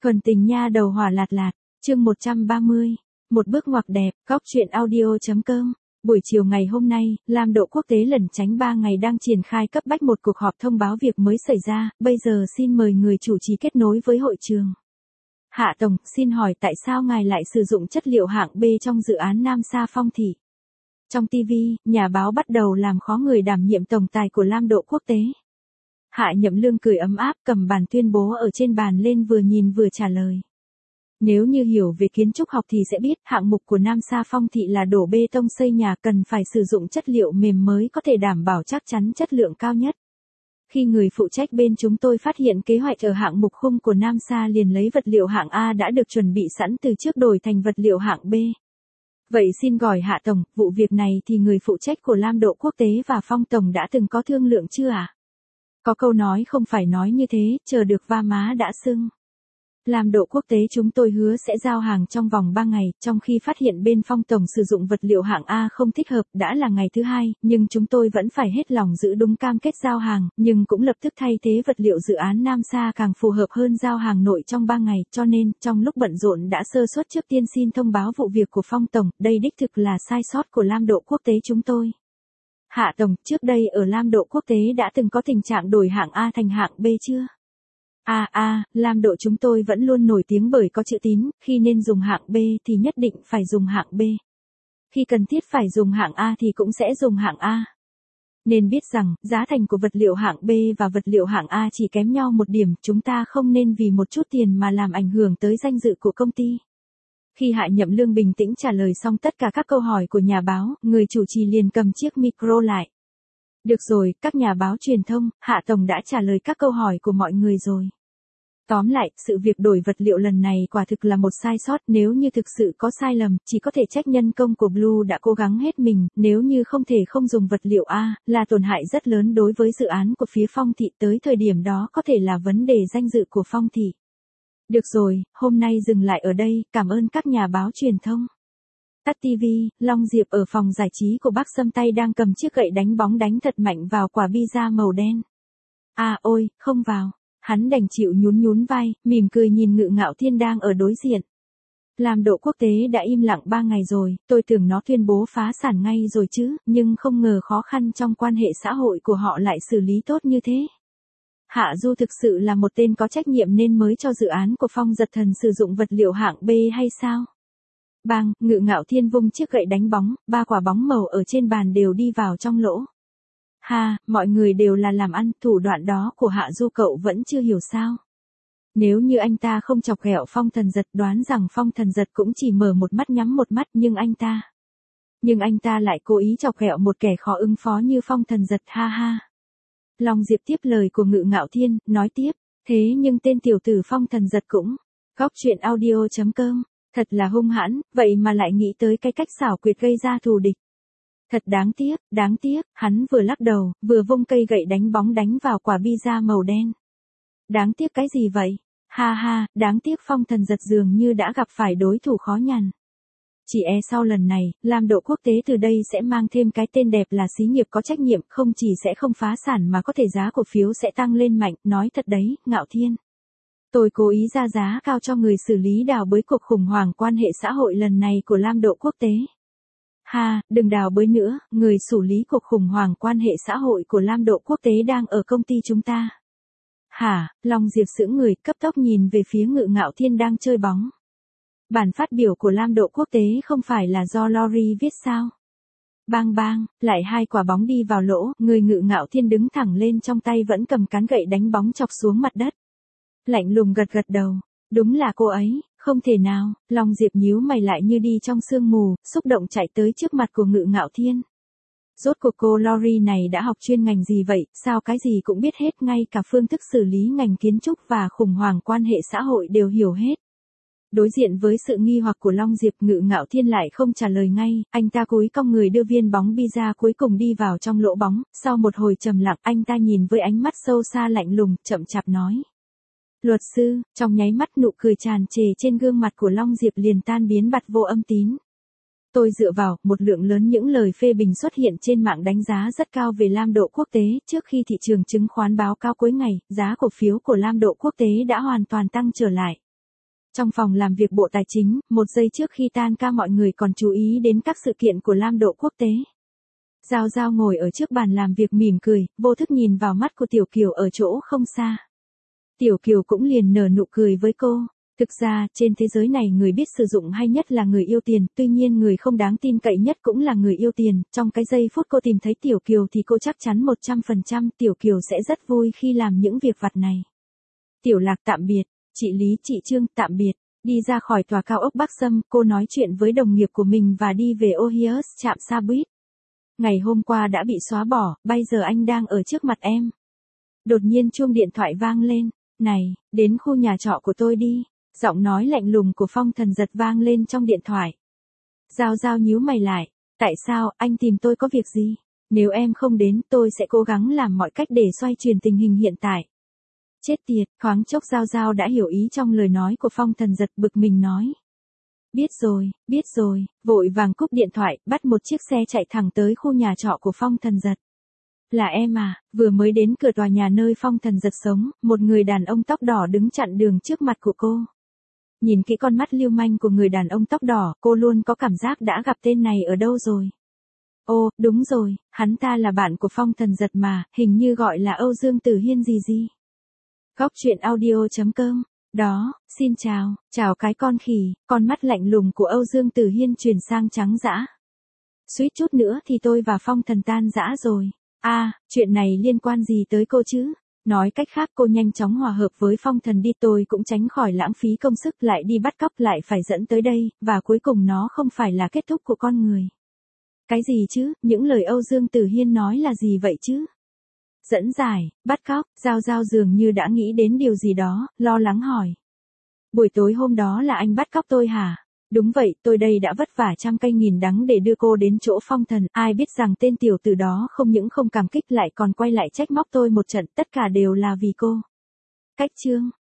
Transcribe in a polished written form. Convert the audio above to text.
Thuần tình nha đầu hỏa lạt lạt, chương 130, một bước ngoặt đẹp, góc truyện audio.com. Buổi chiều ngày hôm nay, Lam Độ Quốc tế lẩn tránh 3 ngày đang triển khai cấp bách một cuộc họp thông báo việc mới xảy ra, bây giờ xin mời người chủ trì kết nối với hội trường. Hạ Tổng, xin hỏi tại sao ngài lại sử dụng chất liệu hạng B trong dự án Nam Sa Phong Thị? Trong TV, nhà báo bắt đầu làm khó người đảm nhiệm tổng tài của Lam Độ Quốc tế. Hạ Nhậm Lương cười ấm áp cầm bản tuyên bố ở trên bàn lên vừa nhìn vừa trả lời. Nếu như hiểu về kiến trúc học thì sẽ biết hạng mục của Nam Sa Phong Thị là đổ bê tông xây nhà cần phải sử dụng chất liệu mềm mới có thể đảm bảo chắc chắn chất lượng cao nhất. Khi người phụ trách bên chúng tôi phát hiện kế hoạch ở hạng mục khung của Nam Sa liền lấy vật liệu hạng A đã được chuẩn bị sẵn từ trước đổi thành vật liệu hạng B. Vậy xin gọi Hạ Tổng, vụ việc này thì người phụ trách của Lam Độ Quốc tế và Phong Tổng đã từng có thương lượng chưa ạ? Có câu nói không phải nói như thế, chờ được va má đã sưng. Lam Độ Quốc tế chúng tôi hứa sẽ giao hàng trong vòng 3 ngày, trong khi phát hiện bên Phong Tổng sử dụng vật liệu hạng A không thích hợp, đã là ngày thứ 2, nhưng chúng tôi vẫn phải hết lòng giữ đúng cam kết giao hàng, nhưng cũng lập tức thay thế vật liệu dự án Nam Sa càng phù hợp hơn giao hàng nội trong 3 ngày, cho nên, trong lúc bận rộn đã sơ suất trước tiên xin thông báo vụ việc của Phong Tổng, đây đích thực là sai sót của Lam Độ Quốc tế chúng tôi. Hạ Tổng, trước đây ở Lam Độ Quốc tế đã từng có tình trạng đổi hạng A thành hạng B chưa? Lam Độ chúng tôi vẫn luôn nổi tiếng bởi có chữ tín, khi nên dùng hạng B thì nhất định phải dùng hạng B. Khi cần thiết phải dùng hạng A thì cũng sẽ dùng hạng A. Nên biết rằng, giá thành của vật liệu hạng B và vật liệu hạng A chỉ kém nhau một điểm, chúng ta không nên vì một chút tiền mà làm ảnh hưởng tới danh dự của công ty. Khi Hạ Nhậm Lương bình tĩnh trả lời xong tất cả các câu hỏi của nhà báo, người chủ trì liền cầm chiếc micro lại. Được rồi, các nhà báo truyền thông, Hạ Tổng đã trả lời các câu hỏi của mọi người rồi. Tóm lại, sự việc đổi vật liệu lần này quả thực là một sai sót, nếu như thực sự có sai lầm, chỉ có thể trách nhân công của Blue đã cố gắng hết mình, nếu như không thể không dùng vật liệu A, là tổn hại rất lớn đối với dự án của phía Phong Thị, tới thời điểm đó có thể là vấn đề danh dự của Phong Thị. Được rồi, hôm nay dừng lại ở đây, cảm ơn các nhà báo truyền thông. Tắt TV, Long Diệp ở phòng giải trí của bác Sâm tay đang cầm chiếc gậy đánh bóng đánh thật mạnh vào quả pizza màu đen. Ôi, không vào. Hắn đành chịu nhún vai, mỉm cười nhìn Ngự Ngạo Thiên đang ở đối diện. Lam Độ Quốc tế đã im lặng 3 ngày rồi, tôi tưởng nó tuyên bố phá sản ngay rồi chứ, nhưng không ngờ khó khăn trong quan hệ xã hội của họ lại xử lý tốt như thế. Hạ Du thực sự là một tên có trách nhiệm nên mới cho dự án của Phong Giật Thần sử dụng vật liệu hạng B hay sao? Bang, Ngự Ngạo Thiên vung chiếc gậy đánh bóng, 3 quả bóng màu ở trên bàn đều đi vào trong lỗ. Mọi người đều là làm ăn, thủ đoạn đó của Hạ Du cậu vẫn chưa hiểu sao? Nếu như anh ta không chọc ghẹo Phong Thần Giật đoán rằng Phong Thần Giật cũng chỉ mở một mắt nhắm một mắt nhưng anh ta lại cố ý chọc ghẹo một kẻ khó ứng phó như Phong Thần Giật Long Diệp tiếp lời của Ngự Ngạo Thiên, nói tiếp, thế nhưng tên tiểu tử Phong Thần Giật cũng, góc truyện audio.com, thật là hung hãn, vậy mà lại nghĩ tới cái cách xảo quyệt gây ra thù địch. Thật đáng tiếc, hắn vừa lắc đầu, vừa vung cây gậy đánh bóng đánh vào quả pizza màu đen. Đáng tiếc cái gì vậy? Đáng tiếc Phong Thần Giật dường như đã gặp phải đối thủ khó nhằn. Chỉ sau lần này, Lam Độ Quốc tế từ đây sẽ mang thêm cái tên đẹp là xí nghiệp có trách nhiệm, không chỉ sẽ không phá sản mà có thể giá cổ phiếu sẽ tăng lên mạnh, nói thật đấy, Ngạo Thiên. Tôi cố ý ra giá cao cho người xử lý đào bới cuộc khủng hoảng quan hệ xã hội lần này của Lam Độ Quốc tế. Đừng đào bới nữa, người xử lý cuộc khủng hoảng quan hệ xã hội của Lam Độ Quốc tế đang ở công ty chúng ta. Long Diệp sững người, cấp tốc nhìn về phía Ngự Ngạo Thiên đang chơi bóng. Bản phát biểu của Lam Độ Quốc tế không phải là do Lori viết sao? Bang, lại 2 quả bóng đi vào lỗ, người Ngự Ngạo Thiên đứng thẳng lên trong tay vẫn cầm cán gậy đánh bóng chọc xuống mặt đất. Lạnh lùng gật đầu, đúng là cô ấy, không thể nào, Long Diệp nhíu mày lại như đi trong sương mù, xúc động chạy tới trước mặt của Ngự Ngạo Thiên. Rốt cuộc cô Lori này đã học chuyên ngành gì vậy, sao cái gì cũng biết hết, ngay cả phương thức xử lý ngành kiến trúc và khủng hoảng quan hệ xã hội đều hiểu hết. Đối diện với sự nghi hoặc của Long Diệp, Ngự Ngạo Thiên lại không trả lời ngay, anh ta cúi cong người đưa viên bóng pizza cuối cùng đi vào trong lỗ bóng, sau một hồi trầm lặng anh ta nhìn với ánh mắt sâu xa lạnh lùng, chậm chạp nói. Luật sư, trong nháy mắt nụ cười tràn trề trên gương mặt của Long Diệp liền tan biến bặt vô âm tín. Tôi dựa vào một lượng lớn những lời phê bình xuất hiện trên mạng đánh giá rất cao về Lam Độ Quốc tế, trước khi thị trường chứng khoán báo cáo cuối ngày, giá cổ phiếu của Lam Độ Quốc tế đã hoàn toàn tăng trở lại. Trong phòng làm việc Bộ Tài chính, một giây trước khi tan ca mọi người còn chú ý đến các sự kiện của Lam Độ quốc tế. Giao Giao ngồi ở trước bàn làm việc mỉm cười, vô thức nhìn vào mắt của Tiểu Kiều ở chỗ không xa. Tiểu Kiều cũng liền nở nụ cười với cô. Thực ra, trên thế giới này người biết sử dụng hay nhất là người yêu tiền, tuy nhiên người không đáng tin cậy nhất cũng là người yêu tiền. Trong cái giây phút cô tìm thấy Tiểu Kiều thì cô chắc chắn 100% Tiểu Kiều sẽ rất vui khi làm những việc vặt này. Tiểu Lạc tạm biệt, chị Lý, chị Trương tạm biệt. Đi ra khỏi tòa cao ốc Bắc Sâm, cô nói chuyện với đồng nghiệp của mình và đi về Ohius, trạm xa buýt. Ngày hôm qua đã bị xóa bỏ, bây giờ anh đang ở trước mặt em. Đột nhiên chuông điện thoại vang lên. Này, đến khu nhà trọ của tôi đi. Giọng nói lạnh lùng của Phong Thần Giật vang lên trong điện thoại. Giao Giao nhíu mày lại. Tại sao, anh tìm tôi có việc gì? Nếu em không đến, tôi sẽ cố gắng làm mọi cách để xoay chuyển tình hình hiện tại. Chết tiệt, thoáng chốc Giao Giao đã hiểu ý trong lời nói của Phong Thần Giật, bực mình nói. Biết rồi, vội vàng cúp điện thoại, bắt một chiếc xe chạy thẳng tới khu nhà trọ của Phong Thần Giật. Là em à, vừa mới đến cửa tòa nhà nơi Phong Thần Giật sống, một người đàn ông tóc đỏ đứng chặn đường trước mặt của cô. Nhìn kỹ con mắt lưu manh của người đàn ông tóc đỏ, cô luôn có cảm giác đã gặp tên này ở đâu rồi. Ô, đúng rồi, hắn ta là bạn của Phong Thần Giật mà, hình như gọi là Âu Dương Tử Hiên gì. Góc truyện audio.com. Đó, xin chào cái con khỉ. Con mắt lạnh lùng của Âu Dương Tử Hiên chuyển sang trắng dã. Suýt chút nữa thì tôi và Phong Thần tan rã rồi. Chuyện này liên quan gì tới cô chứ? Nói cách khác cô nhanh chóng hòa hợp với Phong Thần đi, tôi cũng tránh khỏi lãng phí công sức lại đi bắt cóc lại phải dẫn tới đây, và cuối cùng nó không phải là kết thúc của con người. Cái gì chứ, những lời Âu Dương Tử Hiên nói là gì vậy chứ? Dẫn giải, bắt cóc, Giao Giao dường như đã nghĩ đến điều gì đó, lo lắng hỏi. Buổi tối hôm đó là anh bắt cóc tôi hả? Đúng vậy, tôi đây đã vất vả trăm cây nghìn đắng để đưa cô đến chỗ Phong Thần, ai biết rằng tên tiểu tử đó không những không cảm kích lại còn quay lại trách móc tôi một trận, tất cả đều là vì cô. Cách chương